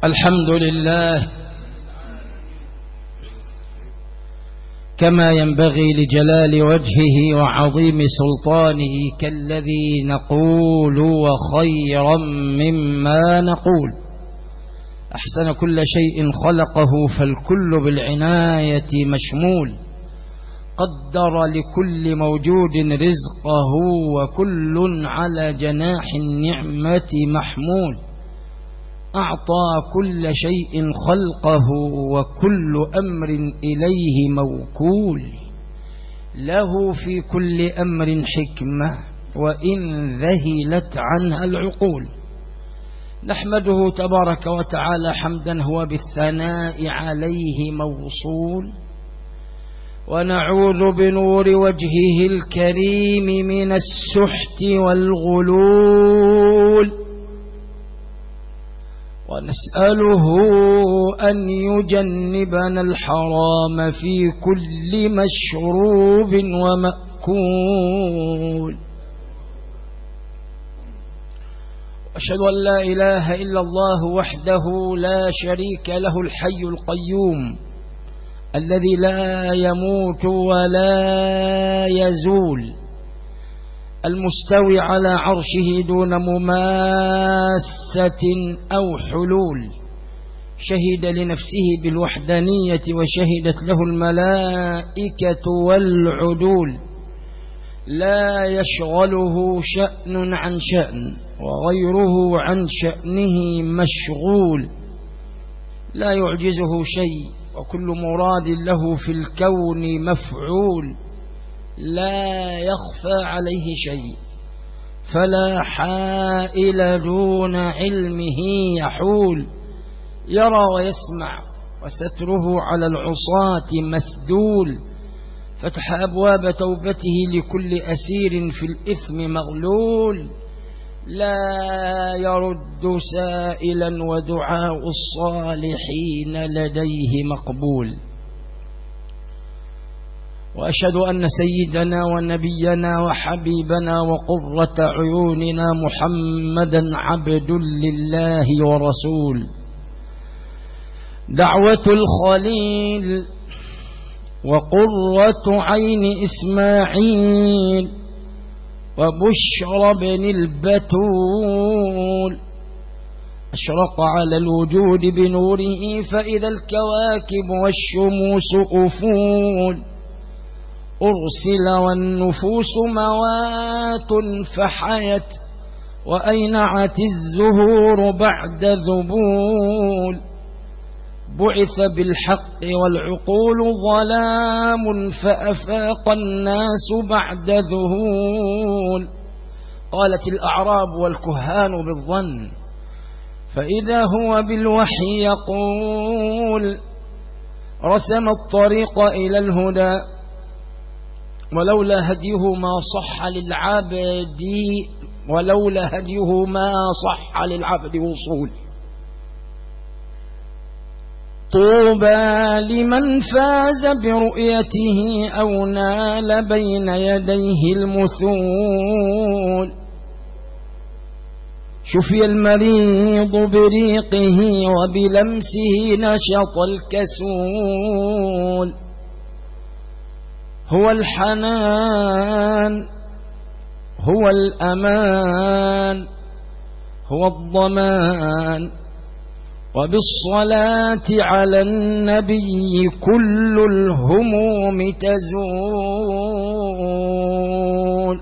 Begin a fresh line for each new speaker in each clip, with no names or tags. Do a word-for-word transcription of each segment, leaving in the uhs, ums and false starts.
الحمد لله كما ينبغي لجلال وجهه وعظيم سلطانه، كالذي نقول وخيرا مما نقول. أحسن كل شيء خلقه فالكل بالعناية مشمول، قدر لكل موجود رزقه وكل على جناح النعمة محمول. أعطى كل شيء خلقه وكل أمر إليه موكول، له في كل أمر حكمة وإن ذهلت عنها العقول. نحمده تبارك وتعالى حمدا هو بالثناء عليه موصول، ونعوذ بنور وجهه الكريم من السحت والغلول، ونسأله أن يجنبنا الحرام في كل مشروب ومأكول. أشهد أن لا إله إلا الله وحده لا شريك له، الحي القيوم الذي لا يموت ولا يزول، المستوي على عرشه دون مماسة أو حلول. شهد لنفسه بالوحدانية وشهدت له الملائكة والعدول. لا يشغله شأن عن شأن وغيره عن شأنه مشغول، لا يعجزه شيء وكل مراد له في الكون مفعول. لا يخفى عليه شيء فلا حائل دون علمه يحول. يرى ويسمع وستره على العصاة مسدول، فتح أبواب توبته لكل أسير في الإثم مغلول. لا يرد سائلا ودعاء الصالحين لديه مقبول. وأشهد أن سيدنا ونبينا وحبيبنا وقرة عيوننا محمدا عبد لله ورسول، دعوة الخليل وقرة عين إسماعيل وبشر بن البتول. أشرق على الوجود بنوره فإذا الكواكب والشموس أفول. أرسل والنفوس موات فحيت وأينعت الزهور بعد ذبول. بعث بالحق والعقول ظلام فأفاق الناس بعد ذهول. قالت الأعراب والكهان بالظن فإذا هو بالوحي يقول. رسم الطريق إلى الهدى ولولا هديه ما صح للعبد ولولا هديه ما صح للعبد وصول. طوبى لمن فاز برؤيته أو نال بين يديه المثول. شفي المريض بريقه وبلمسه نشط الكسول. هو الحنان هو الأمان هو الضمان. وبالصلاة على النبي كل الهموم تزول.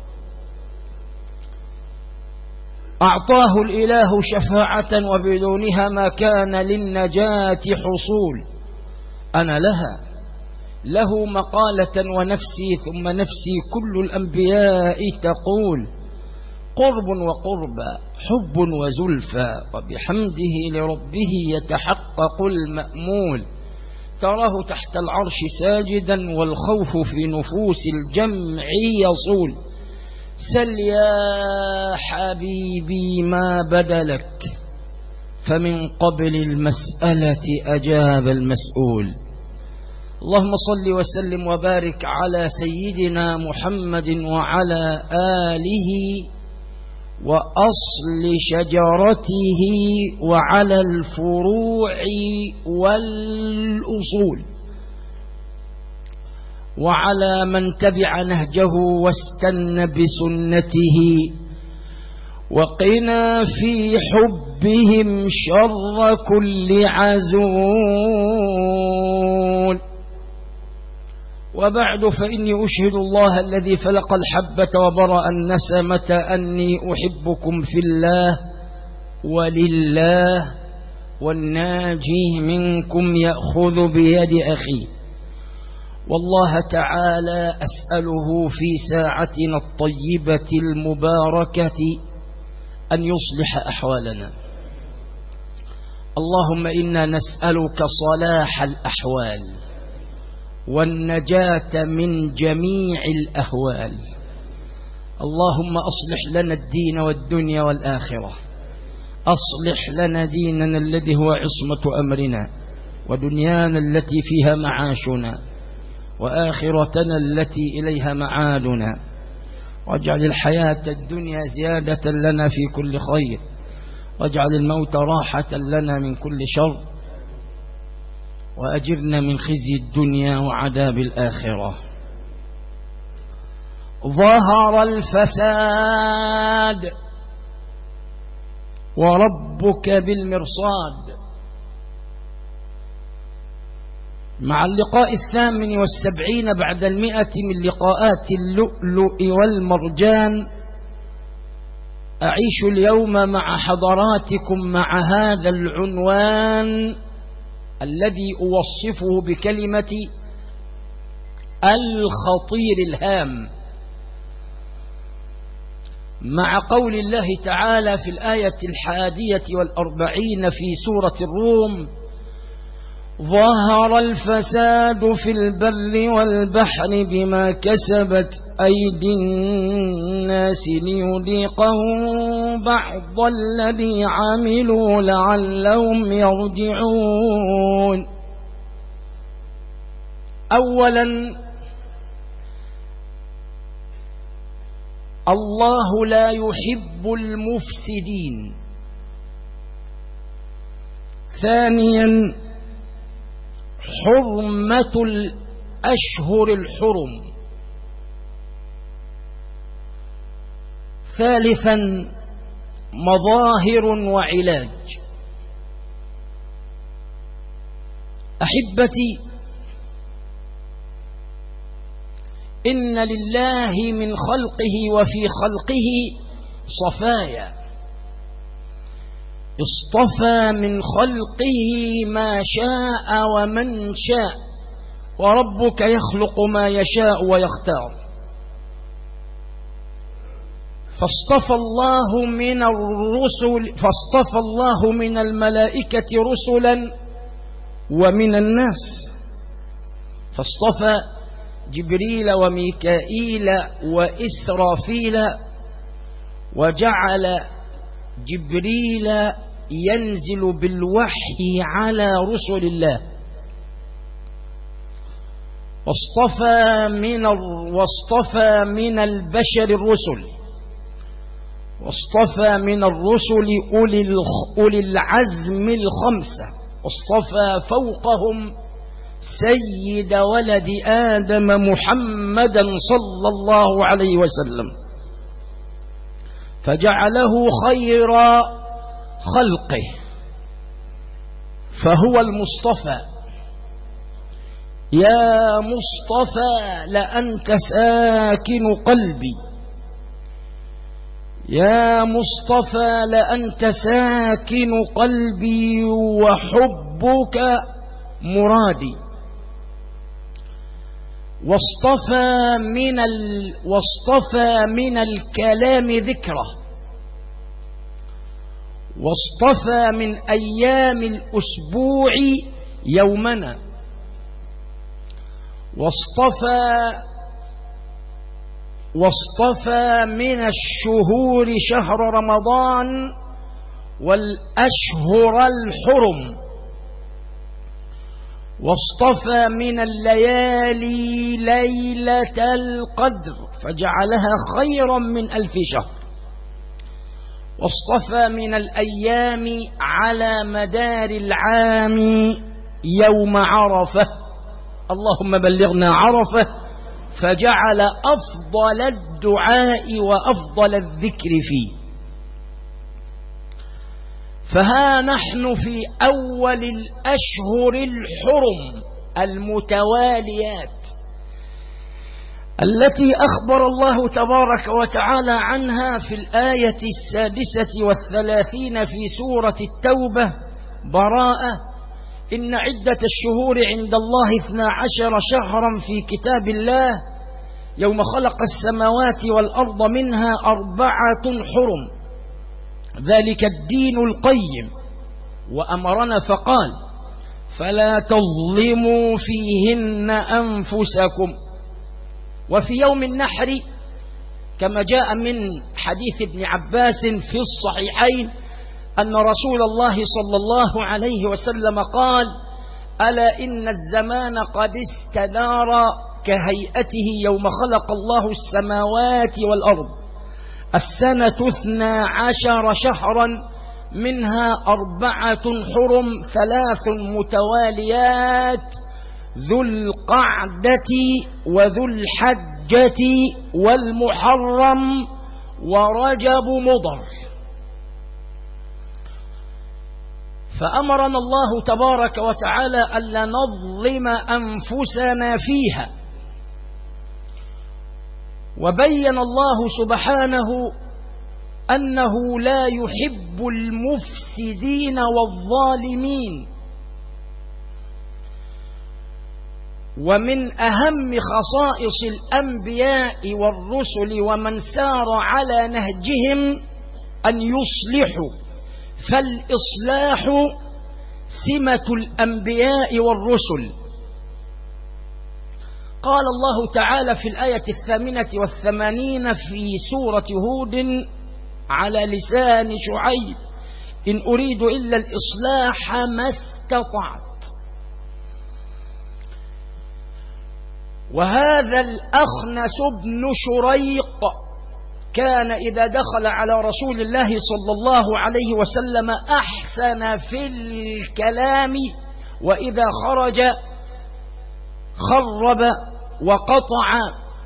أعطاه الإله شفاعة وبدونها ما كان للنجاة حصول. أنا لها له مقالة ونفسي ثم نفسي كل الأنبياء تقول. قرب وقربى حب وزلفى وبحمده لربه يتحقق المأمول. تراه تحت العرش ساجدا والخوف في نفوس الجمع يصول. سل يا حبيبي ما بدلك فمن قبل المسألة أجاب المسؤول. اللهم صل وسلم وبارك على سيدنا محمد وعلى آله وأصل شجرته وعلى الفروع والأصول، وعلى من تبع نهجه واستنى بسنته، وقنا في حبهم شر كل عزول. وبعد، فإني أشهد الله الذي فلق الحبة وبرأ النسمة أني أحبكم في الله ولله، والناجي منكم يأخذ بيد أخيه، والله تعالى أسأله في ساعتنا الطيبة المباركة أن يصلح أحوالنا. اللهم إنا نسألك صلاح الأحوال والنجاة من جميع الأهوال. اللهم أصلح لنا الدين والدنيا والآخرة. أصلح لنا ديننا الذي هو عصمة أمرنا، ودنيانا التي فيها معاشنا، وآخرتنا التي إليها معادنا، واجعل الحياة الدنيا زيادة لنا في كل خير، واجعل الموت راحة لنا من كل شر، وأجرنا من خزي الدنيا وعذاب الآخرة. ظهر الفساد وربك بالمرصاد. مع اللقاء الثامن والسبعين بعد المئة من لقاءات اللؤلؤ والمرجان، أعيش اليوم مع حضراتكم مع هذا العنوان الذي أوصفه بكلمة الخطير الهام، مع قول الله تعالى في الآية الحادية والأربعين في سورة الروم: ظهر الفساد في البر والبحر بما كسبت أيدي الناس ليذيقهم بعض الذي عملوا لعلهم يرجعون. أولا، الله لا يحب المفسدين. ثانيا، حرمة الأشهر الحرم. ثالثا، مظاهر وعلاج. أحبتي، إن لله من خلقه وفي خلقه صفايا، اصطفى من خلقه ما شاء ومن شاء، وربك يخلق ما يشاء ويختار. فاصطفى الله من الرسل فاصطفى الله من الملائكة رسلا ومن الناس، فاصطفى جبريل وميكائيل وإسرافيل، وجعل جبريل ينزل بالوحي على رسل الله. واصطفى من واصطفى من البشر الرسل، واصطفى من الرسل أولي أولي العزم الخمسة، واصطفى فوقهم سيد ولد آدم محمدا صلى الله عليه وسلم، فجعله خير خلقه، فهو المصطفى. يا مصطفى لأنت ساكن قلبي، يا مصطفى لأنت ساكن قلبي وحبك مرادي. واصطفى من ال... واصطفى من الكلام ذكره، واصطفى من أيام الأسبوع يومنا، واصطفى واصطفى من الشهور شهر رمضان والأشهر الحرم، واصطفى من الليالي ليلة القدر فجعلها خيرا من ألف شهر، واصطفى من الأيام على مدار العام يوم عرفة، اللهم بلغنا عرفة، فجعل أفضل الدعاء وأفضل الذكر فيه. فها نحن في أول الأشهر الحرم المتواليات التي أخبر الله تبارك وتعالى عنها في الآية السادسة والثلاثين في سورة التوبة: براءة إن عدة الشهور عند الله اثنا عشر شهرا في كتاب الله يوم خلق السماوات والأرض منها أربعة حرم ذلك الدين القيم. وأمرنا فقال: فلا تظلموا فيهن أنفسكم. وفي يوم النحر كما جاء من حديث ابن عباس في الصحيحين أن رسول الله صلى الله عليه وسلم قال: ألا إن الزمان قد استدار كهيئته يوم خلق الله السماوات والأرض، السنة اثنا عشر شهرا منها أربعة حرم ثلاث متواليات: ذو القعدة وذو الحجة والمحرم ورجب مضر. فأمرنا الله تبارك وتعالى ألا نظلم أنفسنا فيها. وبين الله سبحانه أنه لا يحب المفسدين والظالمين. ومن أهم خصائص الأنبياء والرسل ومن سار على نهجهم أن يصلحوا، فالإصلاح سمة الأنبياء والرسل. قال الله تعالى في الآية الثامنة والثمانين في سورة هود على لسان شعيب: إن أريد إلا الإصلاح ما استطعت. وهذا الأخنس بن شريق كان إذا دخل على رسول الله صلى الله عليه وسلم أحسن في الكلام، وإذا خرج خرب وقطع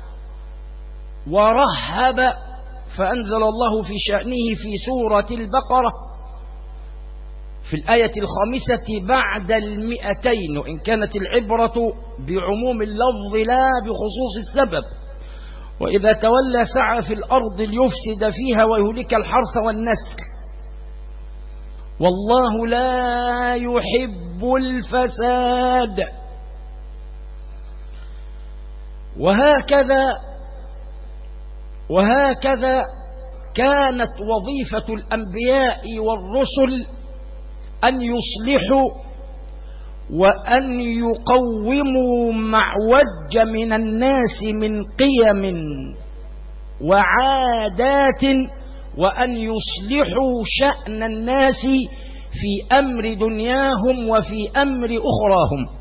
ورهب. فأنزل الله في شأنه في سورة البقرة في الآية الخامسة بعد المئتين: وإن كانت العبرة بعموم اللفظ لا بخصوص السبب، وإذا تولى سعى في الأرض ليفسد فيها ويهلك الحرث والنسل، والله لا يحب الفساد. وهكذا وهكذا كانت وظيفة الأنبياء والرسل أن يصلحوا وأن يقوموا معوج من الناس من قيم وعادات، وأن يصلحوا شأن الناس في أمر دنياهم وفي أمر أخراهم.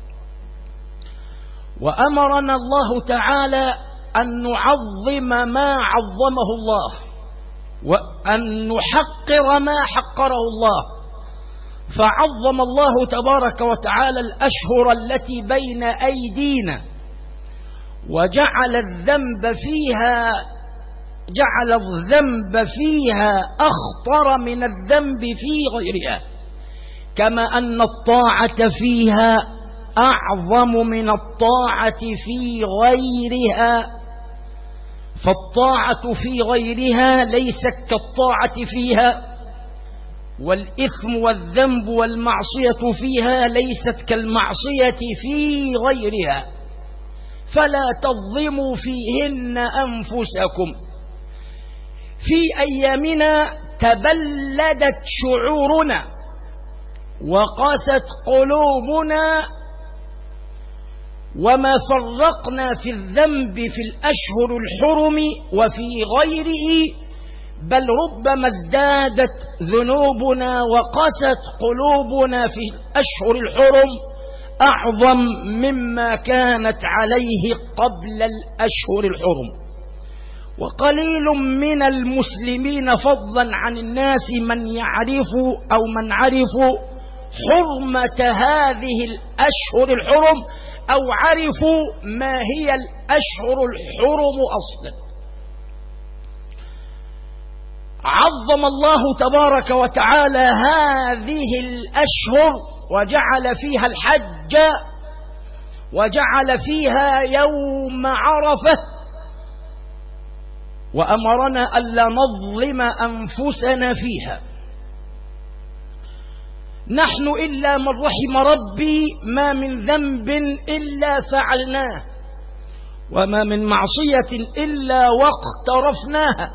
وأمرنا الله تعالى أن نعظم ما عظمه الله، وأن نحقر ما حقره الله. فعظم الله تبارك وتعالى الأشهر التي بين أيدينا، وجعل الذنب فيها جعل الذنب فيها أخطر من الذنب في غيرها، كما أن الطاعة فيها أعظم من الطاعة في غيرها. فالطاعة في غيرها ليست كالطاعة فيها، والإثم والذنب والمعصية فيها ليست كالمعصية في غيرها. فلا تظلموا فيهن أنفسكم. في أيامنا تبلدت شعورنا وقاست قلوبنا، وما فرقنا في الذنب في الأشهر الحرم وفي غيره، بل ربما ازدادت ذنوبنا وقست قلوبنا في الأشهر الحرم أعظم مما كانت عليه قبل الأشهر الحرم. وقليل من المسلمين فضلا عن الناس من يعرف أو من عرفوا حرمة هذه الأشهر الحرم أو عرفوا ما هي الأشهر الحرم أصلا. عظم الله تبارك وتعالى هذه الأشهر وجعل فيها الحج وجعل فيها يوم عرفة، وأمرنا ألا نظلم أنفسنا فيها. نحن إلا من رحم ربي ما من ذنب إلا فعلناه، وما من معصية إلا واقترفناها.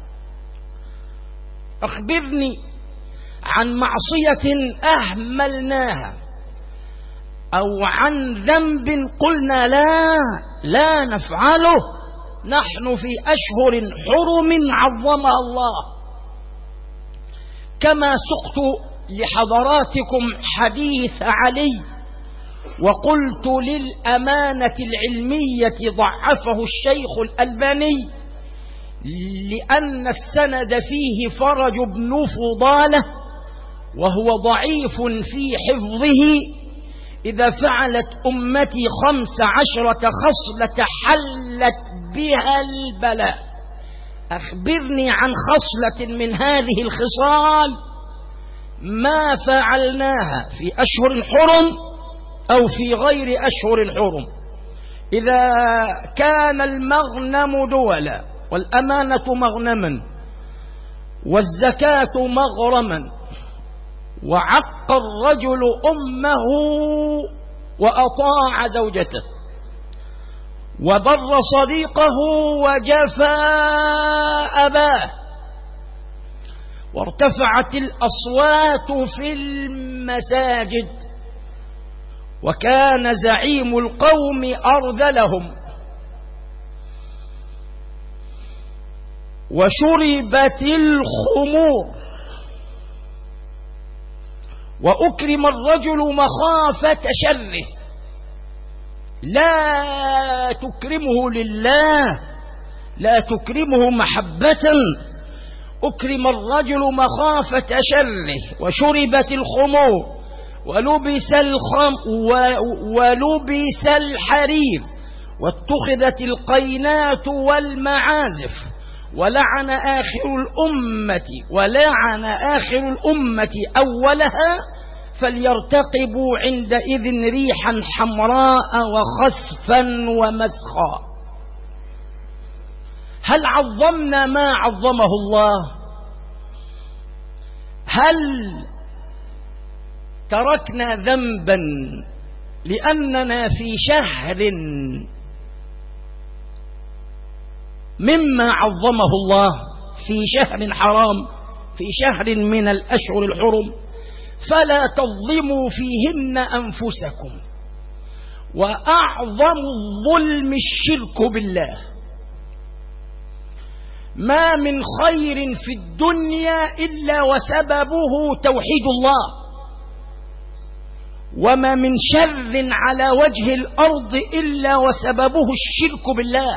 أخبرني عن معصية أهملناها أو عن ذنب قلنا لا لا نفعله. نحن في أشهر حرم عظمها الله. كما سقت لحضراتكم حديث علي وقلت للأمانة العلمية ضعفه الشيخ الألباني لأن السند فيه فرج بن فضالة وهو ضعيف في حفظه. إذا فعلت أمتي خمس عشرة خصلة حلت بها البلاء. أخبرني عن خصلة من هذه الخصال ما فعلناها في أشهر حرم أو في غير أشهر حرم. إذا كان المغنم دولا والأمانة مغنما والزكاة مغرما وعق الرجل أمه وأطاع زوجته وبر صديقه وجفى أباه وارتفعت الأصوات في المساجد وكان زعيم القوم أرذلهم وشربت الخمور وأكرم الرجل مخافة شره. لا تكرمه لله، لا تكرمه محبة. أكرم الرجل مخافة شره وشربت الخمور ولبس الخم ولبس الحرير واتخذت القينات والمعازف ولعن آخر الأمة ولعن آخر الأمة أولها فليرتقبوا عندئذ ريحا حمراء وخسفا ومسخا. هل عظمنا ما عظمه الله؟ هل تركنا ذنبا لأننا في شهر مما عظمه الله، في شهر حرام، في شهر من الأشهر الحرم؟ فلا تظلموا فيهن أنفسكم. وأعظم الظلم الشرك بالله. ما من خير في الدنيا إلا وسببه توحيد الله، وما من شر على وجه الأرض إلا وسببه الشرك بالله.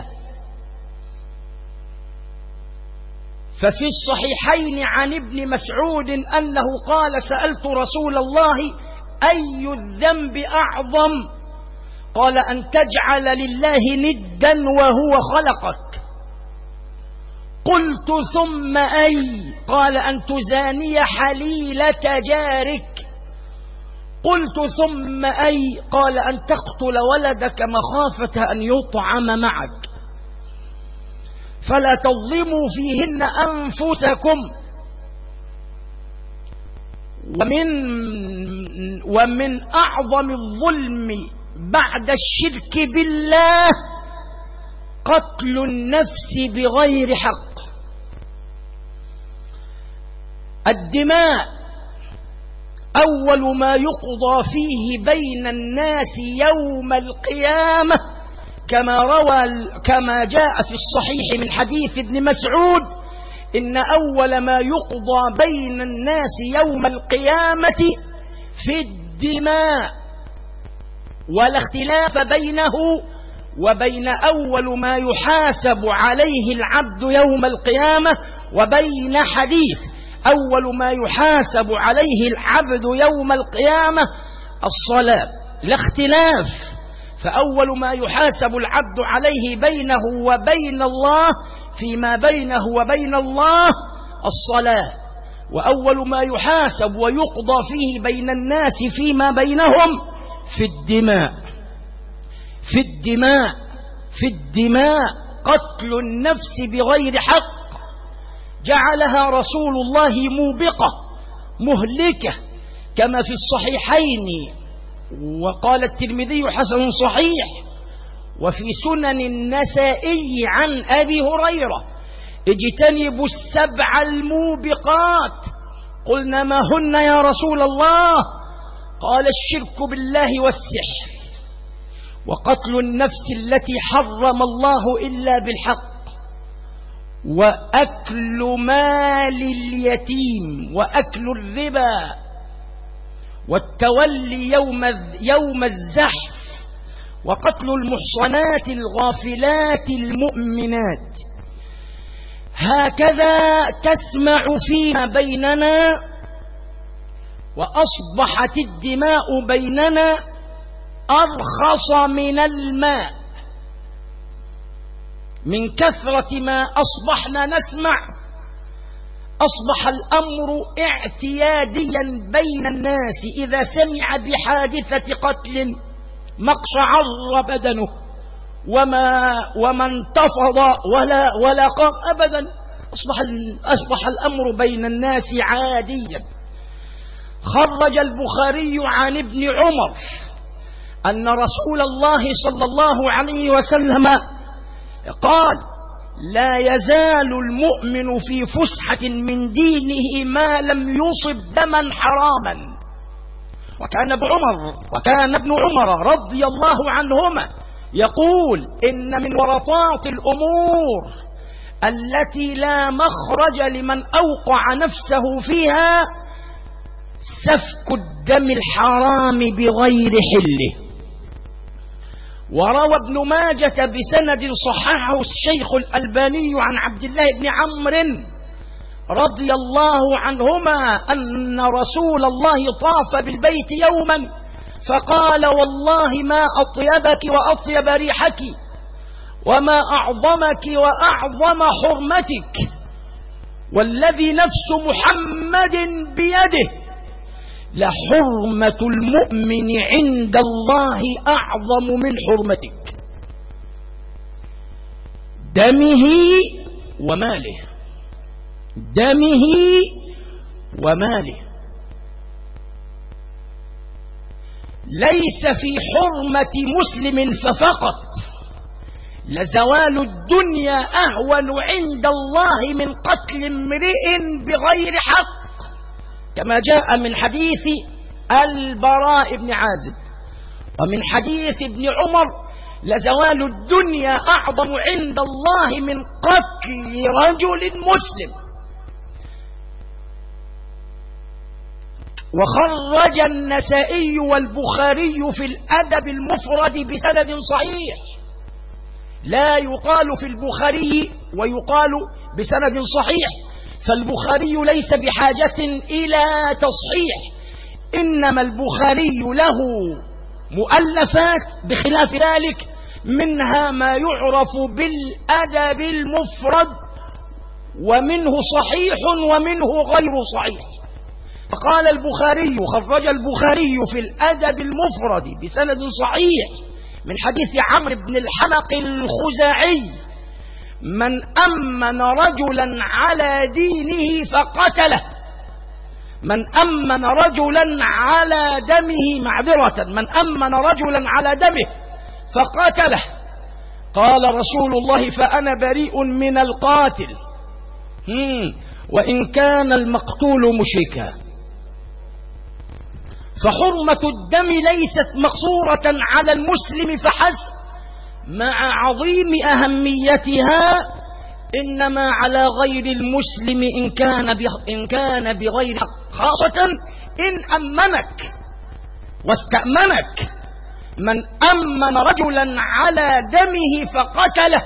ففي الصحيحين عن ابن مسعود أنه قال: سألت رسول الله أي الذنب أعظم؟ قال: أن تجعل لله ندا وهو خلقك. قلت: ثم أي؟ قال: أن تزاني حليلة جارك. قلت: ثم أي؟ قال: أن تقتل ولدك مخافة أن يطعم معك. فلا تظلموا فيهن أنفسكم. ومن ومن أعظم الظلم بعد الشرك بالله قتل النفس بغير حق. الدماء أول ما يقضى فيه بين الناس يوم القيامة، كما روى كما جاء في الصحيح من حديث ابن مسعود: إن أول ما يقضى بين الناس يوم القيامة في الدماء، ولا اختلاف بينه وبين أول ما يحاسب عليه العبد يوم القيامة وبين حديث أول ما يحاسب عليه العبد يوم القيامة الصلاة، لا اختلاف. فأول ما يحاسب العبد عليه بينه وبين الله فيما بينه وبين الله الصلاة، وأول ما يحاسب ويقضى فيه بين الناس فيما بينهم في الدماء في الدماء في الدماء قتل النفس بغير حق جعلها رسول الله موبقة مهلكة كما في الصحيحين، وقال الترمذي حسن صحيح، وفي سنن النسائي عن أبي هريرة: اجتنبوا السبع الموبقات. قلنا: ما هن يا رسول الله؟ قال: الشرك بالله والسحر، وقتل النفس التي حرم الله إلا بالحق، وأكل مال اليتيم، وأكل الربا، والتولي يوم يوم الزحف، وقتل المحصنات الغافلات المؤمنات. هكذا تسمع فيما بيننا، وأصبحت الدماء بيننا أرخص من الماء من كثرة ما أصبحنا نسمع. أصبح الأمر اعتياديا بين الناس، إذا سمع بحادثة قتل ما اقشعر بدنه وما وما انتفض ولا ولا قام أبدا. أصبح أصبح الأمر بين الناس عاديا. خرج البخاري عن ابن عمر أن رسول الله صلى الله عليه وسلم قال: لا يزال المؤمن في فسحة من دينه ما لم يصب دما حراما. وكان ابن عمر وكان ابن عمر رضي الله عنهما يقول: إن من ورطات الأمور التي لا مخرج لمن أوقع نفسه فيها سفك الدم الحرام بغير حله. وروى ابن ماجة بسند صححه الشيخ الألباني عن عبد الله بن عمرو رضي الله عنهما أن رسول الله طاف بالبيت يوما فقال: والله ما أطيبك وأطيب ريحك، وما أعظمك وأعظم حرمتك، والذي نفس محمد بيده لحرمة المؤمن عند الله أعظم من حرمتك، دمه وماله، دمه وماله. ليس في حرمة مسلم ففقط، لزوال الدنيا أهون عند الله من قتل امرئ بغير حق، كما جاء من حديث البراء بن عازب. ومن حديث ابن عمر: لزوال الدنيا أعظم عند الله من قتل رجل مسلم. وخرج النسائي والبخاري في الأدب المفرد بسند صحيح، لا يقال في البخاري ويقال بسند صحيح، فالبخاري ليس بحاجة إلى تصحيح، إنما البخاري له مؤلفات بخلاف ذلك، منها ما يعرف بالأدب المفرد، ومنه صحيح ومنه غير صحيح. فقال البخاري: خرج البخاري في الأدب المفرد بسند صحيح من حديث عمرو بن الحمق الخزاعي: من أمن رجلا على دينه فقتله، من أمن رجلا على دمه، معذرة، من أمن رجلا على دمه فقتله. قال رسول الله: فأنا بريء من القاتل وإن كان المقتول مشركا. فحرمة الدم ليست مقصورة على المسلم فحسب مع عظيم أهميتها، إنما على غير المسلم إن كان إن كان بغير حق، خاصة إن أمنك واستأمنك من أمن رجلا على دمه فقتله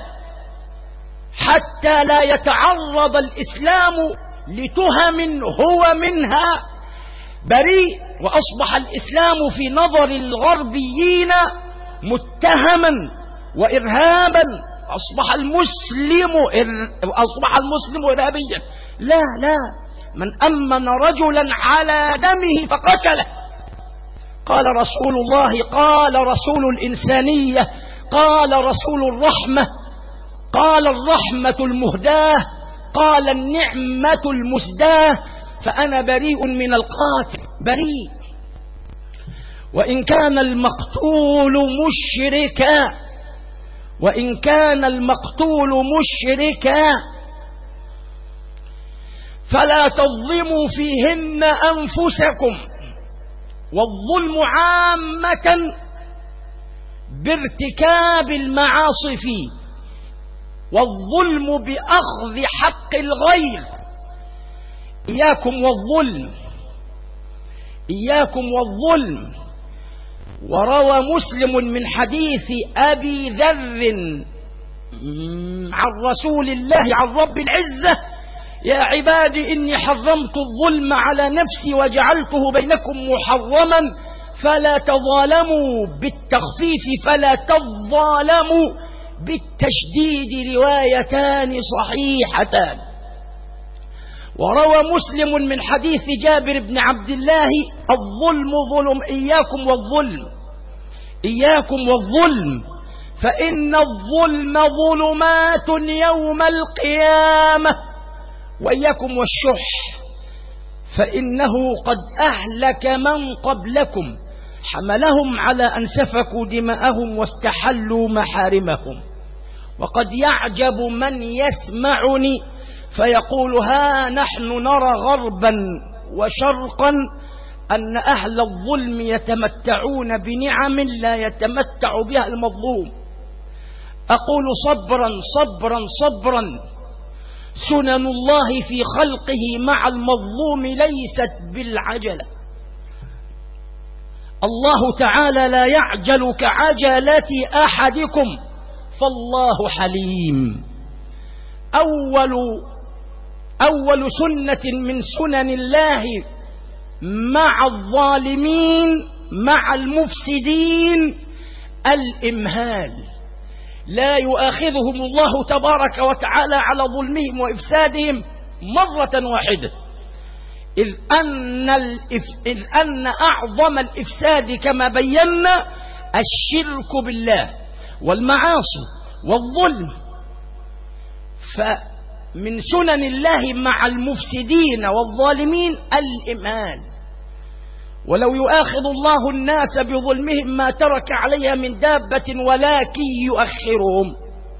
حتى لا يتعرض الإسلام لتهم هو منها بريء، وأصبح الإسلام في نظر الغربيين متهما وإرهابا، أصبح المسلم أصبح المسلم إرهابيا. لا لا، من أمن رجلا على دمه فقتله. قال رسول الله، قال رسول الإنسانية، قال رسول الرحمة، قال الرحمة المهداة، قال النعمة المسداة، فأنا بريء من القاتل، بريء وإن كان المقتول مشركا، وإن كان المقتول مشركا فلا تظلموا فيهن أنفسكم. والظلم عامة بارتكاب المعاصي فيه، والظلم بأخذ حق الغير. إياكم والظلم، إياكم والظلم. وروى مسلم من حديث أبي ذر عن رسول الله عن رب العزة: يا عبادي إني حرمت الظلم على نفسي وجعلته بينكم محرما فلا تظالموا، بالتخفيف فلا تظالموا، بالتشديد روايتان صحيحتان. وروى مسلم من حديث جابر بن عبد الله: الظلم ظلم، إياكم والظلم، إياكم والظلم، فإن الظلم ظلمات يوم القيامة. وإياكم والشح، فإنه قد أهلك من قبلكم، حملهم على أن سفكوا دماءهم واستحلوا محارمهم. وقد يعجب من يسمعني فيقول: ها نحن نرى غربا وشرقا أن أهل الظلم يتمتعون بنعم لا يتمتع بها المظلوم. أقول: صبرا صبرا صبرا، سنن الله في خلقه مع المظلوم ليست بالعجلة. الله تعالى لا يعجل كعجلة أحدكم، فالله حليم. أول أول سنة من سنن الله مع الظالمين مع المفسدين الإمهال. لا يؤاخذهم الله تبارك وتعالى على ظلمهم وإفسادهم مرة واحدة، إذ أن, الإف... إذ أن أعظم الإفساد كما بينا الشرك بالله والمعاصي والظلم. فمن سنن الله مع المفسدين والظالمين الإمهال. ولو يؤاخذ الله الناس بظلمهم ما ترك عليها من دابة ولكن يؤخرهم.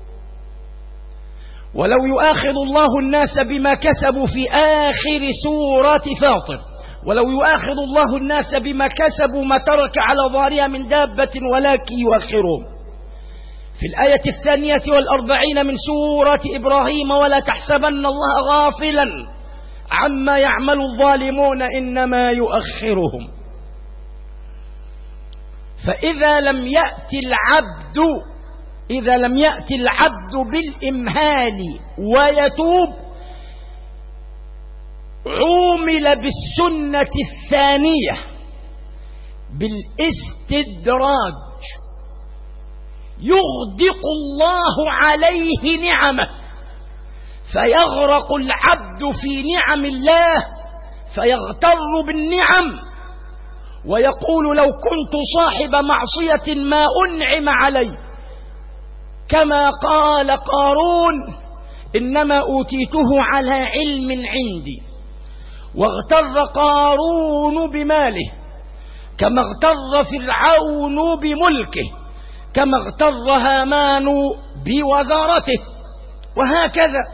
ولو يؤاخذ الله الناس بما كسبوا في آخر سورة فاطر، ولو يؤاخذ الله الناس بما كسبوا ما ترك على ظهرها من دابة ولكن يؤخرهم. في الآية الثانية والأربعين من سورة إبراهيم: ولا تحسبن الله غافلا عما يعمل الظالمون إنما يؤخرهم. فإذا لم يأتي العبد إذا لم يأتي العبد بالإمهال ويتوب عومل بالسنة الثانية بالاستدراج، يغدق الله عليه نعمه فيغرق العبد في نعم الله فيغتر بالنعم ويقول: لو كنت صاحب معصية ما أنعم علي، كما قال قارون: إنما أوتيته على علم عندي. واغتر قارون بماله كما اغتر فرعون بملكه، كما اغتر هامان بوزارته، وهكذا.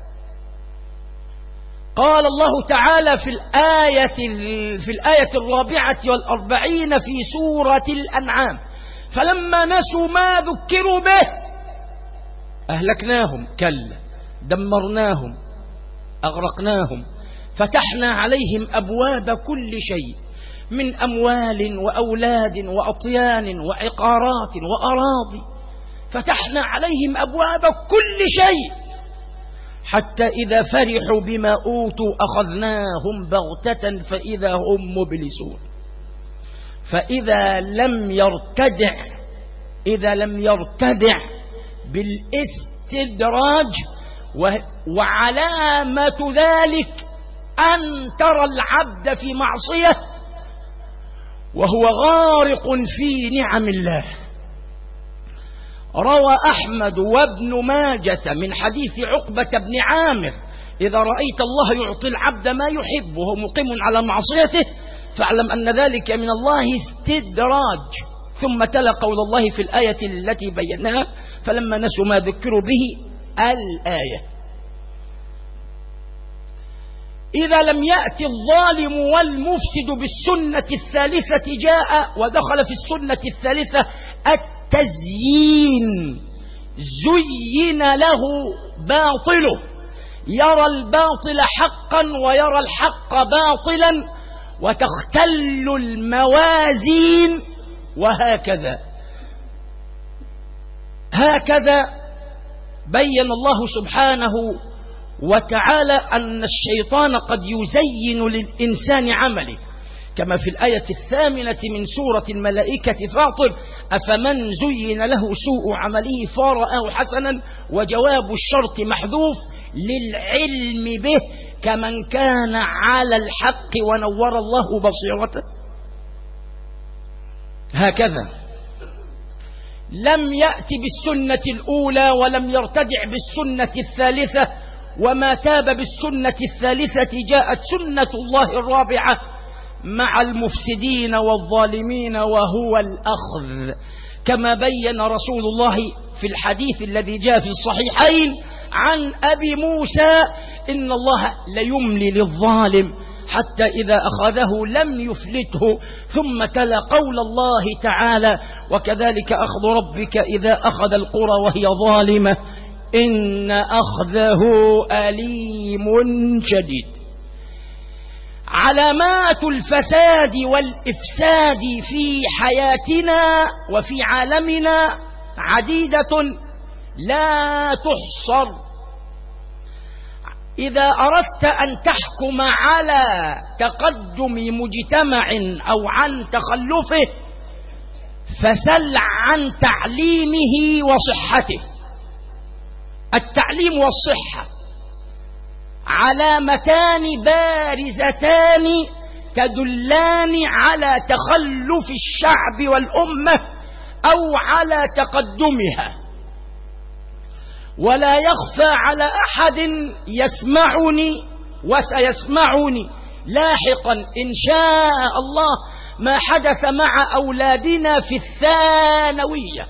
قال الله تعالى في الآية في الآية الرابعة والأربعين في سورة الأنعام: فلما نسوا ما ذكروا به أهلكناهم، كلا دمرناهم أغرقناهم فتحنا عليهم أبواب كل شيء من أموال وأولاد وأطيان وعقارات وأراضي، فتحنا عليهم أبواب كل شيء، حتى إذا فرحوا بما أوتوا أخذناهم بغتة فإذا هم مبلسون. فإذا لم يرتدع إذا لم يرتدع بالاستدراج، وعلامة ذلك أن ترى العبد في معصية وهو غارق في نعم الله. روى أحمد وابن ماجة من حديث عقبة بن عامر: إذا رأيت الله يعطي العبد ما يحب وهو مقيم على معصيته فاعلم أن ذلك من الله استدراج. ثم تلا قول الله في الآية التي بيناها: فلما نسوا ما ذكروا به الآية. إذا لم يأتي الظالم والمفسد بالسنة الثالثة جاء، ودخل في السنة الثالثة التزيين. زين له باطله، يرى الباطل حقا ويرى الحق باطلا، وتختل الموازين. وهكذا هكذا بين الله سبحانه وتعالى أن الشيطان قد يزين للإنسان عمله، كما في الآية الثامنة من سورة الملائكة فاطر: أفمن زين له سوء عمله فرآه حسنا، وجواب الشرط محذوف للعلم به، كمن كان على الحق ونور الله بصيرته. هكذا لم يأتي بالسنة الأولى ولم يرتدع بالسنة الثالثة، وما تاب بالسنة الثالثة جاءت سنة الله الرابعة مع المفسدين والظالمين، وهو الأخذ، كما بين رسول الله في الحديث الذي جاء في الصحيحين عن أبي موسى: إن الله ليملي للظالم حتى إذا أخذه لم يفلته. ثم تلا قول الله تعالى: وكذلك أخذ ربك إذا أخذ القرى وهي ظالمة إن أخذه أليم شديد. علامات الفساد والإفساد في حياتنا وفي عالمنا عديدة لا تحصر. إذا أردت أن تحكم على تقدم مجتمع أو عن تخلفه فسل عن تعليمه وصحته. التعليم والصحة علامتان بارزتان تدلان على تخلف الشعب والأمة أو على تقدمها، ولا يخفى على أحد يسمعني وسيسمعني لاحقا إن شاء الله ما حدث مع أولادنا في الثانوية.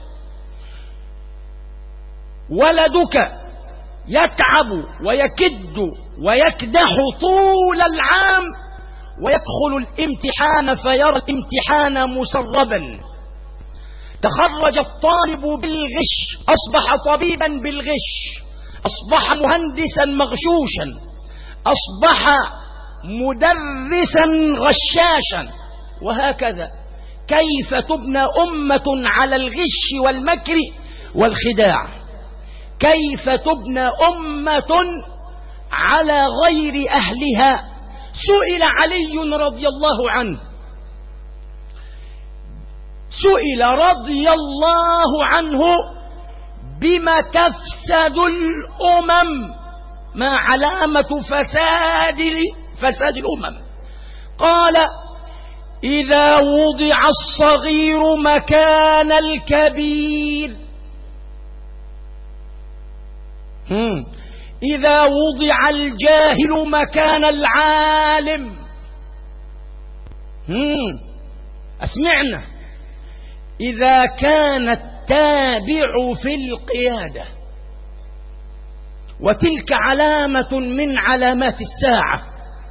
ولدك يتعب ويكد ويكدح طول العام ويدخل الامتحان فيرى الامتحان مسربا. تخرج الطالب بالغش، أصبح طبيبا بالغش، أصبح مهندسا مغشوشا، أصبح مدرسا غشاشا، وهكذا. كيف تبنى أمة على الغش والمكر والخداع؟ كيف تبنى أمة على غير أهلها؟ سئل علي رضي الله عنه سئل رضي الله عنه بما تفسد الأمم، ما علامة فساد فساد الأمم؟ قال: إذا وضع الصغير مكان الكبير، هم. إذا وضع الجاهل مكان العالم، هم. أسمعنا. إذا كان التابع في القيادة، وتلك علامة من علامات الساعة.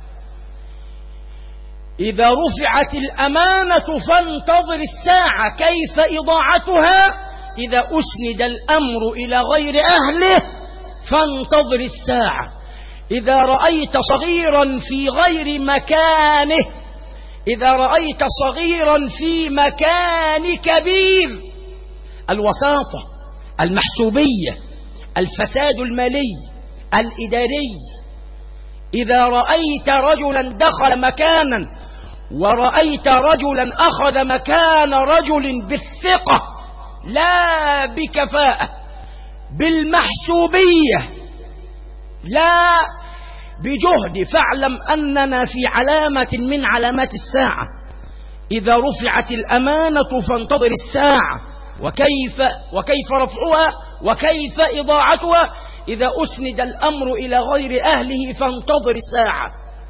إذا رفعت الأمانة فانتظر الساعة كيف إضاعتها. إذا أسند الأمر إلى غير أهله فانتظر الساعة. إذا رأيت صغيرا في غير مكانه إذا رأيت صغيرا في مكان كبير، الوساطة، المحسوبية، الفساد المالي، الإداري. إذا رأيت رجلا دخل مكانا ورأيت رجلا أخذ مكان رجل بالثقة لا بكفاءة، بالمحسوبية لا بجهد، فاعلم أننا في علامة من علامات الساعة. إذا رفعت الأمانة فانتظر الساعة، وكيف وكيف رفعها وكيف إضاعتها. إذا أسند الأمر إلى غير أهله فانتظر الساعة.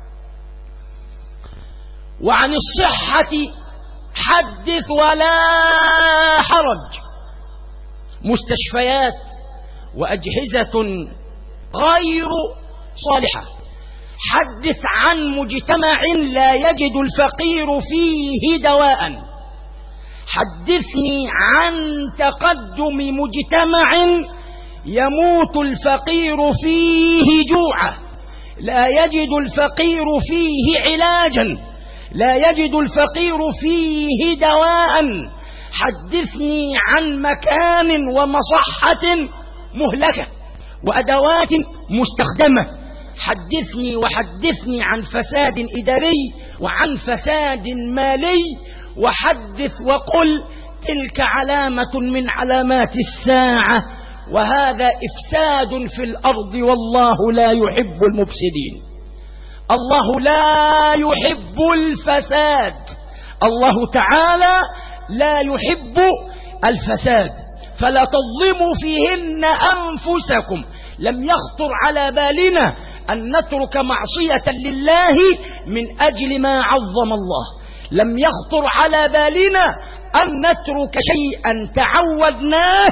وعن الصحة حدث ولا حرج. مستشفيات وأجهزة غير صالحة. حدث عن مجتمع لا يجد الفقير فيه دواء. حدثني عن تقدم مجتمع يموت الفقير فيه جوعا، لا يجد الفقير فيه علاجا، لا يجد الفقير فيه دواء. حدثني عن مكان ومصحة مهلكة وأدوات مستخدمة. حدثني وحدثني عن فساد إداري وعن فساد مالي. وحدث وقل تلك علامة من علامات الساعة، وهذا إفساد في الأرض، والله لا يحب المفسدين. الله لا يحب الفساد، الله تعالى لا يحب الفساد. فلا تظلموا فيهن أنفسكم. لم يخطر على بالنا أن نترك معصية لله من أجل ما عظم الله. لم يخطر على بالنا أن نترك شيئا تعودناه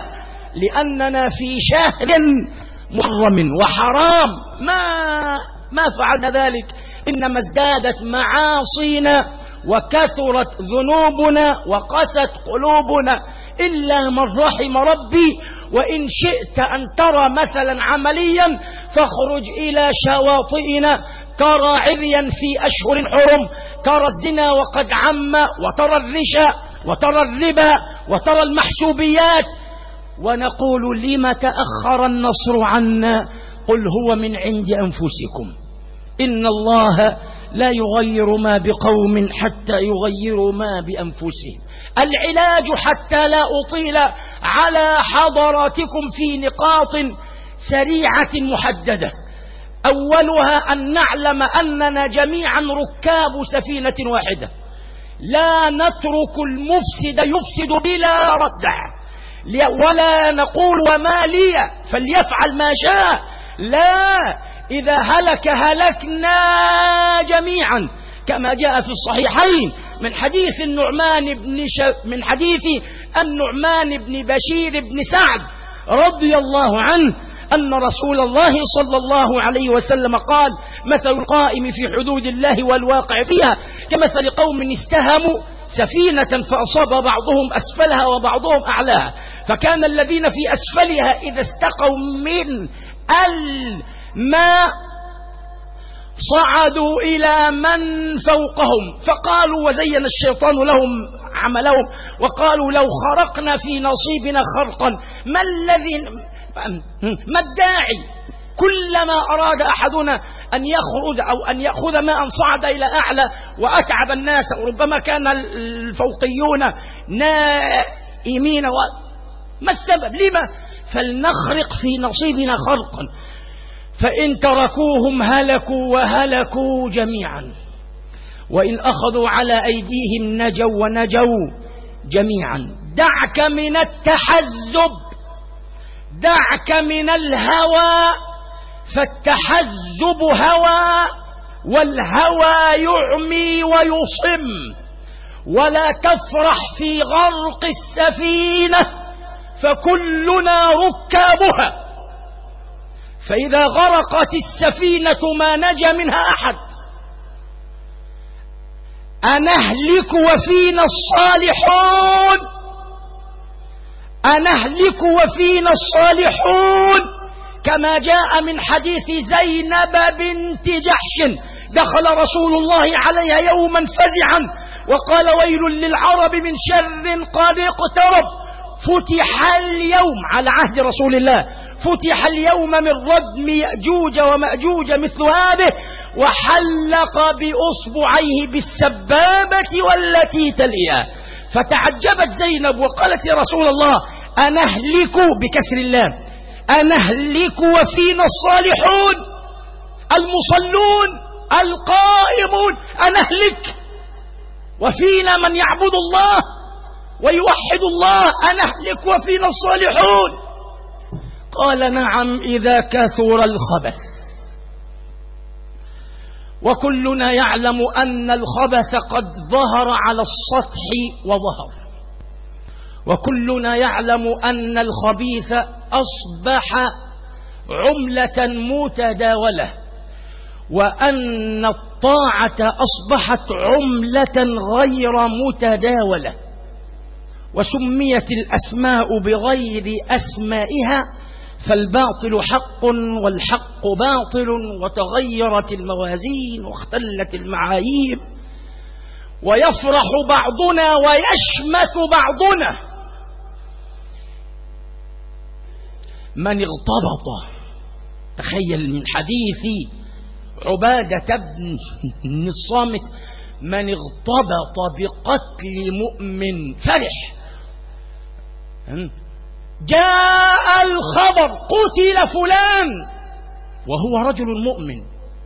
لأننا في شهر محرم وحرام. ما ما فعلنا ذلك، إنما ازدادت معاصينا وكثرت ذنوبنا وقست قلوبنا إلا من رحم ربي. وإن شئت أن ترى مثلا عمليا فاخرج إلى شواطئنا، ترى عريا في أشهر حرم، ترى الزنا وقد عم، وترى الرشا، وترى الربا، وترى المحسوبيات، ونقول لما تأخر النصر عنا؟ قل هو من عند أنفسكم، إن الله لا يغير ما بقوم حتى يغيروا ما بأنفسهم. العلاج، حتى لا أطيل على حضراتكم، في نقاط سريعة محددة. أولها أن نعلم أننا جميعا ركاب سفينة واحدة، لا نترك المفسد يفسد بلا ردع، ولا نقول وما لي فليفعل ما شاء. لا، إذا هلك هلكنا جميعا، كما جاء في الصحيحين من حديث النعمان بن ش... من حديث النعمان بن بشير بن سعد رضي الله عنه أن رسول الله صلى الله عليه وسلم قال: مثل القائم في حدود الله والواقع فيها كمثل قوم استهموا سفينة فأصاب بعضهم أسفلها وبعضهم أعلاها، فكان الذين في أسفلها إذا استقوا من الماء صعدوا إلى من فوقهم فقالوا، وزين الشيطان لهم عملهم وقالوا: لو خرقنا في نصيبنا خرقا ما الذي ما الداعي؟ كلما أراد أحدنا أن يخرج أو أن يأخذ ماء صعد إلى أعلى وأتعب الناس، وربما كان الفوقيون نائمين. ما السبب؟ لما؟ فلنخرق في نصيبنا خرقا، فإن تركوهم هلكوا وهلكوا جميعا، وإن أخذوا على أيديهم نجوا ونجوا جميعا. دعك من التحزب، دعك من الهوى، فالتحزب هوى، والهوى يعمي ويصم. ولا تفرح في غرق السفينة فكلنا ركابها، فإذا غرقت السفينة ما نجا منها أحد. أنهلك وفينا الصالحون، أنهلك وفينا الصالحون، كما جاء من حديث زينب بنت جحش دخل رسول الله عليها يوما فزعا وقال ويل للعرب من شر قد اقترب. فتح اليوم على عهد رسول الله، فتح اليوم من ردم يأجوج ومأجوج مثل هذه، وحلق بأصبعيه بالسبابة والتي تليها. فتعجبت زينب وقالت يا رسول الله أنهلك بكسر اللام، أنهلك وفينا الصالحون المصلون القائمون، أنهلك وفينا من يعبد الله ويوحد الله، أنهلك وفينا الصالحون؟ قال نعم إذا كثر الخبث. وكلنا يعلم أن الخبث قد ظهر على السطح وظهر، وكلنا يعلم أن الخبيث أصبح عملة متداولة، وأن الطاعة أصبحت عملة غير متداولة، وسميت الأسماء بغير أسمائها، فالباطل حق والحق باطل، وتغيرت الموازين واختلت المعايير، ويفرح بعضنا ويشمت بعضنا. من اغتبط، تخيل من حديث عبادة بن الصامت، من اغتبط بقتل مؤمن فرح، جاء الخبر قتل فلان وهو رجل مؤمن،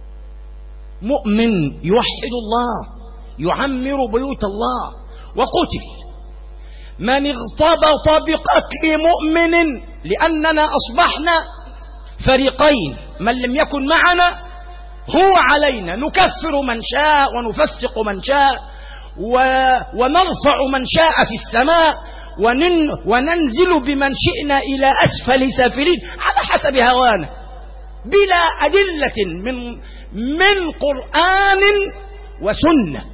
مؤمن يوحد الله يعمر بيوت الله وقتل. من اغتبط بقتل مؤمن، لأننا أصبحنا فريقين، من لم يكن معنا هو علينا، نكفر من شاء ونفسق من شاء ونرفع من شاء في السماء وننزل بمن شئنا إلى أسفل سافلين على حسب هوانا بلا أدلة من من قرآن وسنة.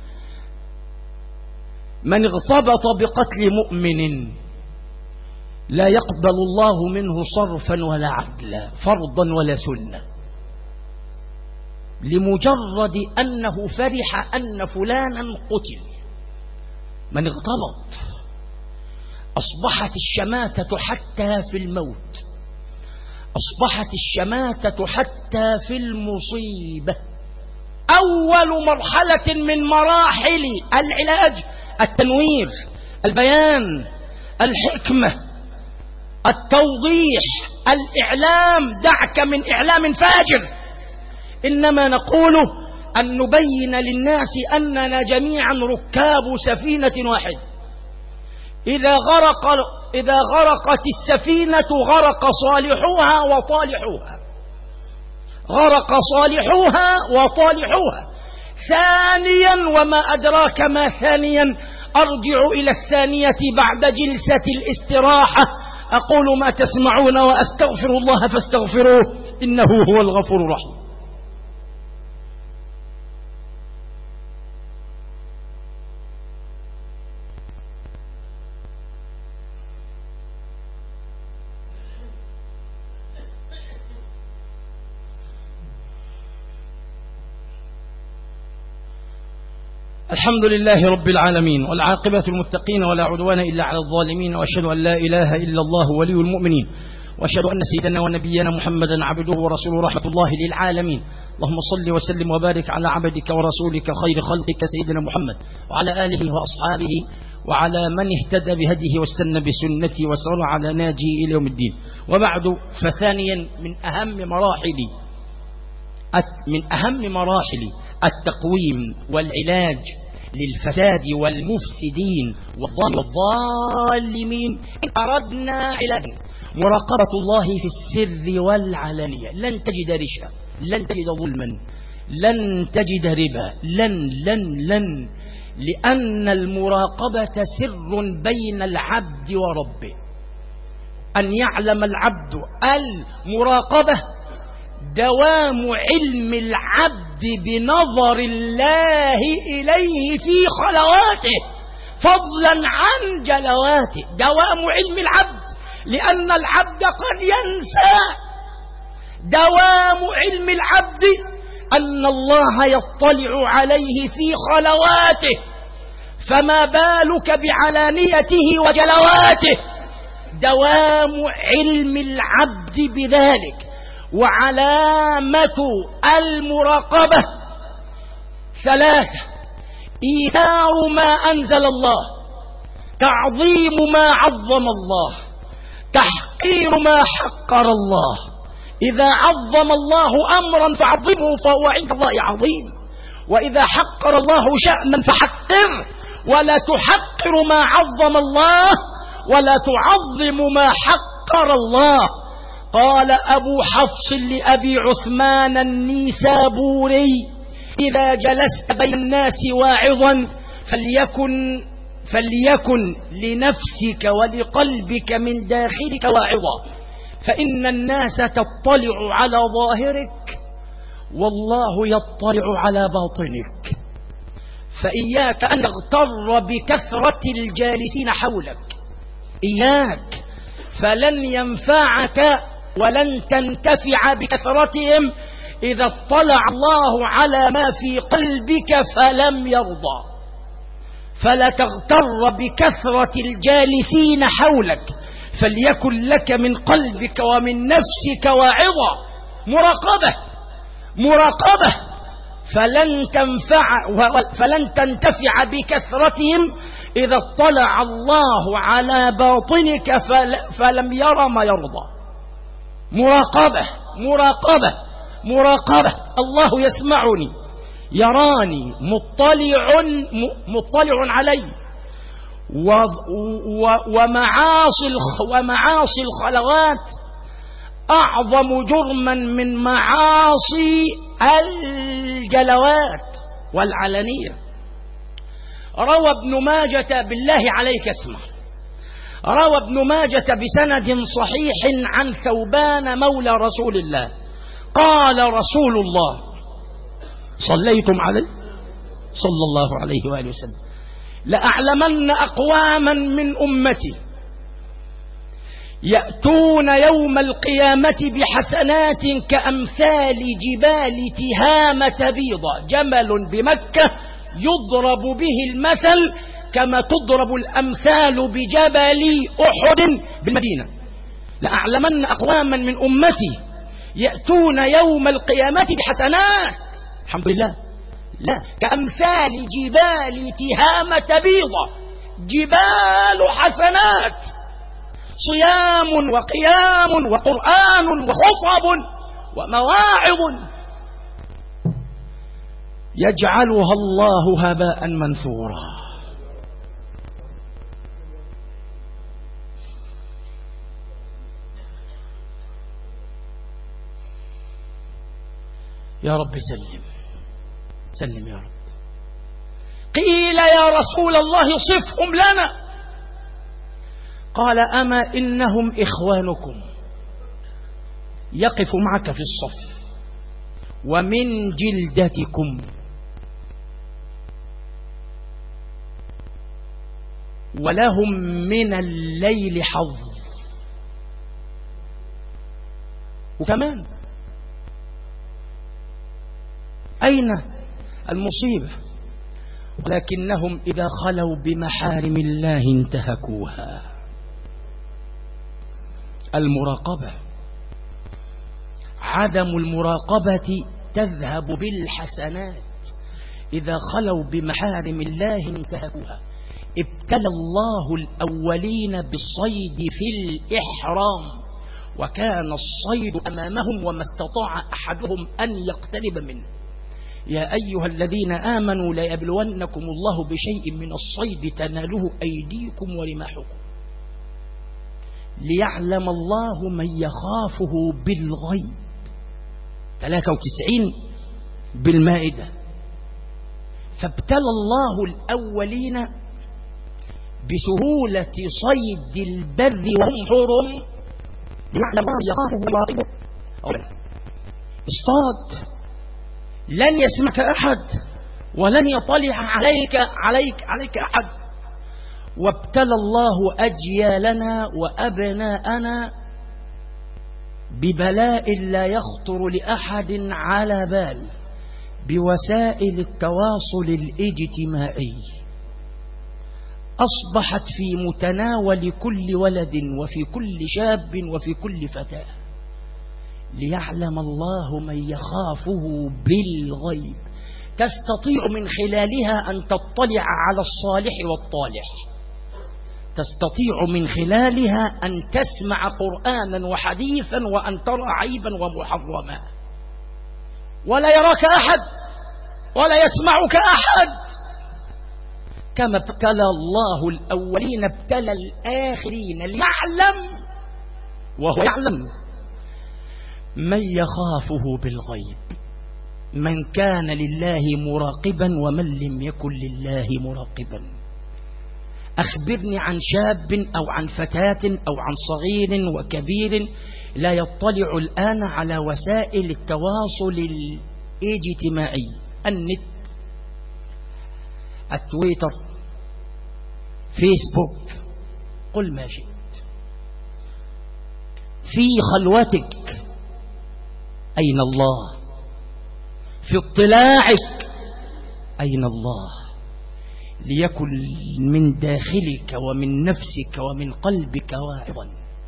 من اغتبط بقتل مؤمن لا يقبل الله منه صرفا ولا عدلا، فرضا ولا سنة، لمجرد أنه فرح أن فلانا قتل. من اغتبط أصبحت الشماتة حتى في الموت، أصبحت الشماتة حتى في المصيبة. أول مرحلة من مراحل العلاج التنوير، البيان، الحكمة، التوضيح، الإعلام. دعك من إعلام فاجر، إنما نقول أن نبين للناس أننا جميعا ركاب سفينة واحدة. إذا غرق إذا غرقت السفينة غرق صالحوها وطالحوها، غرق صالحوها وطالحوها. ثانيا، وما أدراك ما ثانيا، أرجع إلى الثانية بعد جلسة الاستراحة. أقول ما تسمعون وأستغفر الله فاستغفروه إنه هو الغفور الرحيم. الحمد لله رب العالمين، والعاقبة المتقين، ولا عدوان إلا على الظالمين، وأشهد أن لا إله إلا الله ولي المؤمنين، وأشهد أن سيدنا ونبينا محمدا عبده ورسوله رحمة الله للعالمين. اللهم صل وسلم وبارك على عبدك ورسولك خير خلقك سيدنا محمد وعلى آله وأصحابه وعلى من اهتدى بهديه واستنى بسنته وسار على ناجي إلى يوم الدين. وبعد، فثانيا من أهم مراحل من أهم مراحل التقويم والعلاج للفساد والمفسدين والظالمين، إن أردنا علاجا مراقبة الله في السر والعلانية. لن تجد رشا، لن تجد ظلما، لن تجد ربا، لن لن لن لأن المراقبة سر بين العبد وربه. أن يعلم العبد المراقبة دوام علم العبد بنظر الله إليه في خلواته فضلا عن جلواته. دوام علم العبد، لأن العبد قد ينسى. دوام علم العبد أن الله يطلع عليه في خلواته، فما بالك بعلانيته وجلواته. دوام علم العبد بذلك. وعلامة المراقبة ثلاثة: إيثار ما أنزل الله، تعظيم ما عظم الله، تحقير ما حقر الله. إذا عظم الله أمرا فعظمه فهو عند الله عظيم، وإذا حقر الله شأنا فحقره. ولا تحقر ما عظم الله ولا تعظم ما حقر الله. قال أبو حفص لأبي عثمان النيسابوري: إذا جلست بين الناس واعظا فليكن فليكن لنفسك ولقلبك من داخلك واعظا، فإن الناس تطلع على ظاهرك والله يطلع على باطنك. فإياك أن تغتر بكثرة الجالسين حولك، إياك، فلن ينفعك ولن تنتفع بكثرتهم إذا اطلع الله على ما في قلبك فلم يرضى. فلا تغتر بكثرة الجالسين حولك، فليكن لك من قلبك ومن نفسك واعظة. مراقبة مراقبة فلن تنفع فلن تنتفع بكثرتهم إذا اطلع الله على باطنك فلم يرى ما يرضى. مراقبة مراقبة مراقبة. الله يسمعني، يراني، مطلع مطلع علي. ومعاصي ومعاصي الخلوات أعظم جرما من معاصي الجلوات والعلنية. روى ابن ماجة، بالله عليك اسمع، روى ابن ماجة بسند صحيح عن ثوبان مولى رسول الله قال رسول الله: صليتم عليه صلى الله عليه وآله وسلم: لأعلمن أقواما من أمتي يأتون يوم القيامة بحسنات كأمثال جبال تهامة بيضة. جمل بمكة يضرب به المثل كما تضرب الأمثال بجبل أحد بالمدينة. لأعلمن أقواما من أمتي يأتون يوم القيامة بحسنات، الحمد لله، لا، كأمثال جبال تهامة بيضة. جبال حسنات، صيام وقيام وقرآن وخطب ومواعظ، يجعلها الله هباء منثورا. يا رب سلم سلم يا رب. قيل: يا رسول الله صفهم لنا. قال: أما إنهم إخوانكم، يقف معك في الصف ومن جلدتكم، ولهم من الليل حظ. وكمان أين المصيبة؟ ولكنهم إذا خلوا بمحارم الله انتهكوها. المراقبة، عدم المراقبة تذهب بالحسنات. إذا خلوا بمحارم الله انتهكوها. ابتلى الله الأولين بالصيد في الإحرام، وكان الصيد أمامهم وما استطاع أحدهم أن يقترب منه. يا أيها الذين آمنوا ليبلونكم الله بشيء من الصيد تناله أيديكم ورماحكم ليعلم الله من يخافه بالغيب. ثلاثة وتسعين بالمائدة. فابتلى الله الأولين بسهولة صيد البر وهم حرم ليعلم الله يخافه بالغيب. اصطاد، لن يسمعك أحد ولن يطلع عليك عليك عليك أحد. وابتلى الله أجيالنا وأبناءنا ببلاء لا يخطر لأحد على بال. بوسائل التواصل الاجتماعي أصبحت في متناول كل ولد وفي كل شاب وفي كل فتاة، ليعلم الله من يخافه بالغيب. تستطيع من خلالها أن تطلع على الصالح والطالح، تستطيع من خلالها أن تسمع قرآنا وحديثا وأن ترى عيبا ومحرما، ولا يراك أحد ولا يسمعك أحد. كما ابتلى الله الأولين ابتلى الآخرين ليعلم، وهو يعلم من يخافه بالغيب، من كان لله مراقبا ومن لم يكن لله مراقبا. أخبرني عن شاب أو عن فتاة أو عن صغير وكبير لا يطلع الآن على وسائل التواصل الاجتماعي، النت، التويتر، فيسبوك، قل ما شئت. في خلوتك أين الله؟ في اطلاعك أين الله؟ ليكن من داخلك ومن نفسك ومن قلبك واعظا.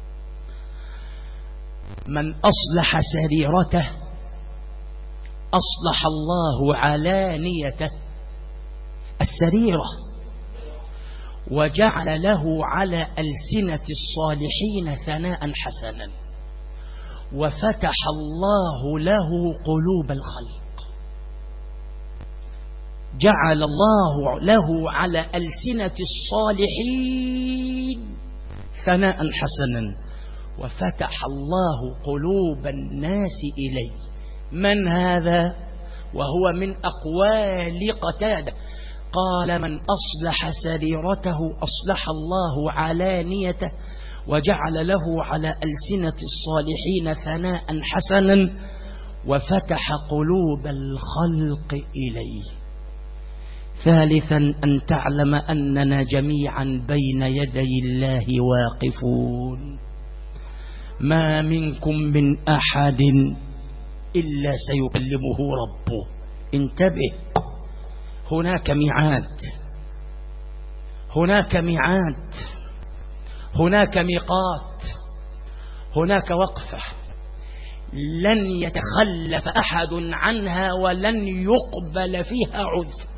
من أصلح سريرته أصلح الله علانيته، السريرة، وجعل له على ألسنة الصالحين ثناء حسنا، وفتح الله له قلوب الخلق. جعل الله له على ألسنة الصالحين ثناء حسنا، وفتح الله قلوب الناس إليه. من هذا؟ وهو من أقوال قتادة، قال: من أصلح سريرته أصلح الله علانيته، وجعل له على ألسنة الصالحين ثناء حسنا، وفتح قلوب الخلق إليه. ثالثا، أن تعلم أننا جميعا بين يدي الله واقفون، ما منكم من أحد إلا سيكلمه ربه. انتبه، هناك ميعاد، هناك ميعاد، هناك ميقات، هناك وقفة لن يتخلف أحد عنها ولن يقبل فيها عذر.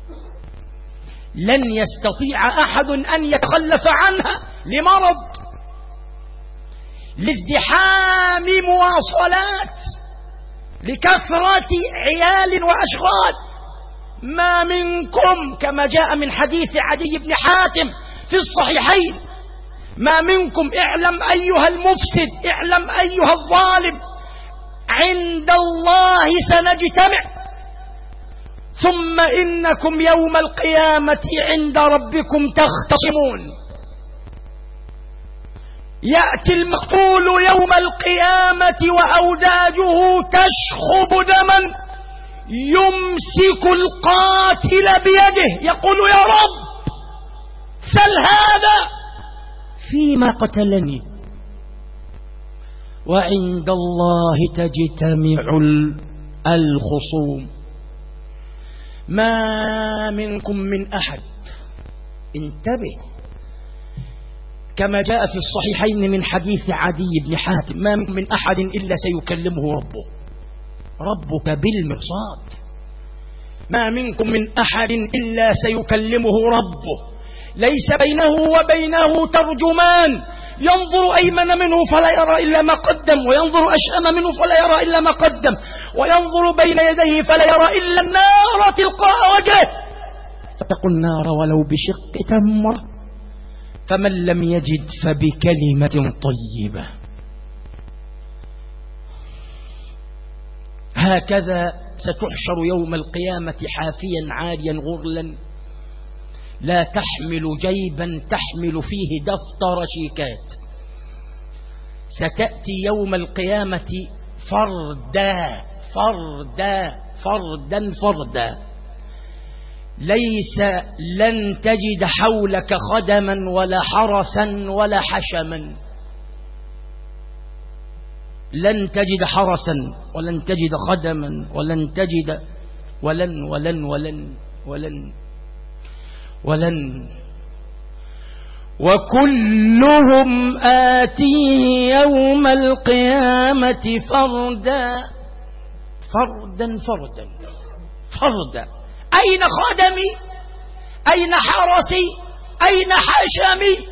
لن يستطيع أحد أن يتخلف عنها لمرض، لازدحام مواصلات، لكثرة عيال وأشغال. ما منكم، كما جاء من حديث عدي بن حاتم في الصحيحين: ما منكم، اعلم أيها المفسد، اعلم أيها الظالم، عند الله سنجتمع، ثم إنكم يوم القيامة عند ربكم تختصمون. يأتي المقتول يوم القيامة وأوداجه تشخب دما، يمسك القاتل بيده يقول: يا رب سل هذا فيما قتلني. وعند الله تجتمع الخصوم. ما منكم من أحد، انتبه، كما جاء في الصحيحين من حديث عدي بن حاتم: ما منكم من أحد إلا سيكلمه ربه، ربك بالمرصاد. ما منكم من أحد إلا سيكلمه ربه، ليس بينه وبينه ترجمان، ينظر أيمن منه فلا يرى إلا ما قدم، وينظر أشأم منه فلا يرى إلا ما قدم، وينظر بين يديه فلا يرى إلا النار تلقاء وجهه، فاتقوا النار ولو بشق تمرة، فمن لم يجد فبكلمة طيبة. هكذا ستحشر يوم القيامة حافيا عاريا غرلا، لا تحمل جيبا تحمل فيه دفتر شيكات. ستأتي يوم القيامة فردا فردا فردا فردا، ليس لن تجد حولك خدما ولا حرسا ولا حشما، لن تجد حرسا ولن تجد خدما ولن تجد ولن ولن ولن ولن ولن وكلهم آتيه يوم القيامة فردا فردا فردا فردا. أين خادمي؟ أين حرسي؟ أين حشمي؟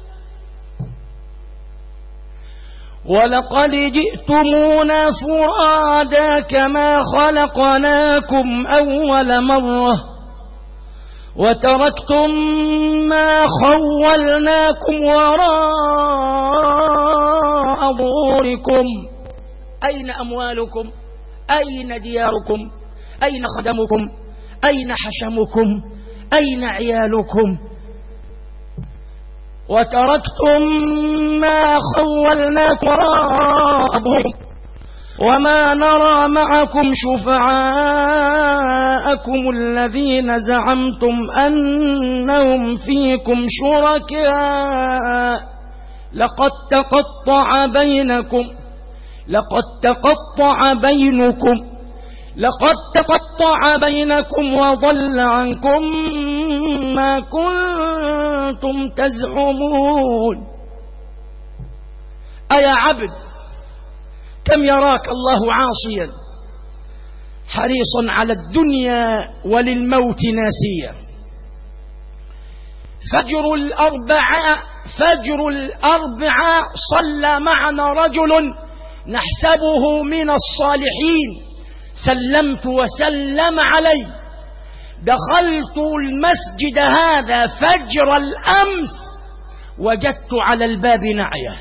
ولقد جئتمونا فرادا كما خلقناكم أول مرة وتركتم ما خولناكم وراء ظهوركم. أين أموالكم؟ أين دياركم؟ أين خدمكم؟ أين حشمكم؟ أين عيالكم؟ وتركتم ما خولناكم وراء ظهوركم وما نرى معكم شفعاءكم الذين زعمتم أنهم فيكم شركاء لقد تقطع بينكم لقد تقطع بينكم لقد تقطع بينكم وضل عنكم ما كنتم تزعمون. أيا عبد كم يراك الله عاصيا حريصا على الدنيا وللموت ناسيا. فجر الأربعاء فجر الأربعاء صلى معنا رجل نحسبه من الصالحين، سلمت وسلم علي. دخلت المسجد هذا فجر الأمس وجدت على الباب نعيه.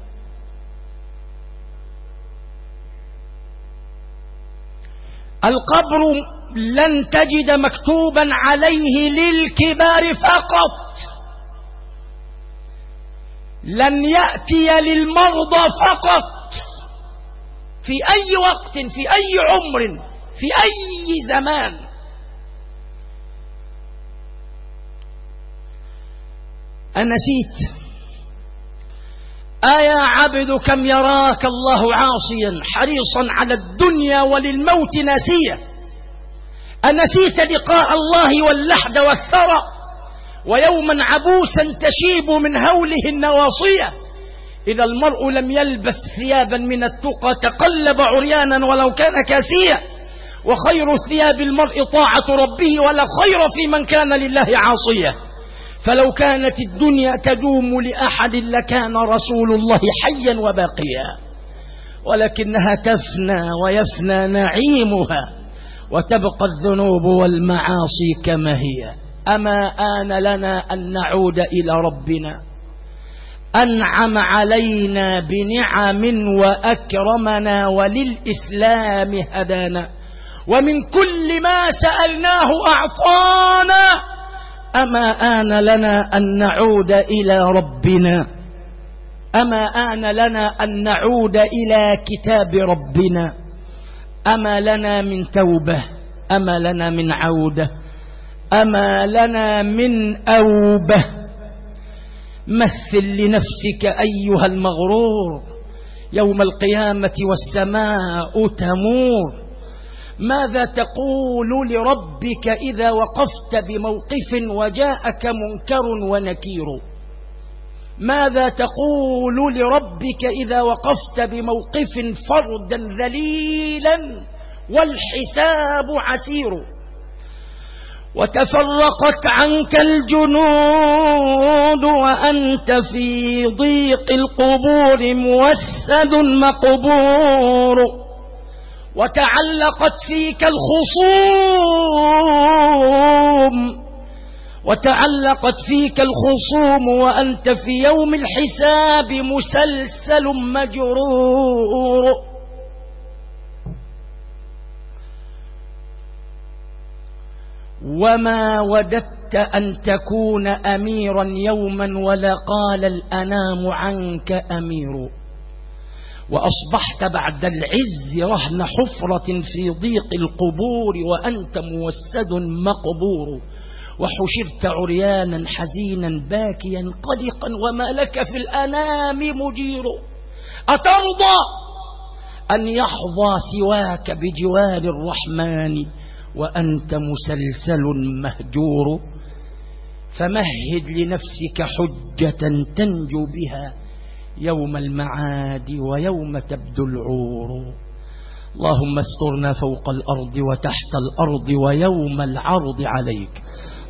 القبر لن تجد مكتوبا عليه للكبار فقط، لن يأتي للمرضى فقط، في أي وقت في أي عمر في أي زمان. أنسيت؟ أيا عبد كم يراك الله عاصيا حريصا على الدنيا وللموت ناسيا. أنسيت لقاء الله واللحد والثرى ويوما عبوسا تشيب من هوله النواصية إذا المرء لم يلبس ثيابا من التقى تقلب عريانا ولو كان كاسيا. وخير ثياب المرء طاعة ربه ولا خير في من كان لله عاصيا. فلو كانت الدنيا تدوم لأحد لكان رسول الله حيا وباقيا، ولكنها تفنى ويفنى نعيمها وتبقى الذنوب والمعاصي كما هي. أما آن لنا أن نعود إلى ربنا أنعم علينا بنعم وأكرمنا وللإسلام هدانا ومن كل ما سألناه أعطانا. أما آن لنا أن نعود إلى ربنا، أما آن لنا أن نعود إلى كتاب ربنا. أما لنا من توبة، أما لنا من عودة، أما لنا من أوبة. مثل لنفسك أيها المغرور يوم القيامة والسماء تمور. ماذا تقول لربك إذا وقفت بموقف وجاءك منكر ونكير؟ ماذا تقول لربك إذا وقفت بموقف فردا ذليلا والحساب عسير؟ وتفرقت عنك الجنود وأنت في ضيق القبور موسد مقبور. وتعلقت فيك الخصوم وتعلقت فيك الخصوم وأنت في يوم الحساب مسلسل مجرور. وما وددت أن تكون أميرا يوما ولا قال الأنام عنك أمير. وأصبحت بعد العز رهن حفرة في ضيق القبور وأنت موسد مقبور. وحشرت عريانا حزينا باكيا قلقا وما لك في الأنام مجير. أترضى أن يحظى سواك بجوار الرحمن وأنت مسلسل مهجور، فمهد لنفسك حجة تنجو بها يوم المعاد ويوم تبدو العور. اللهم استرنا فوق الأرض وتحت الأرض ويوم العرض عليك.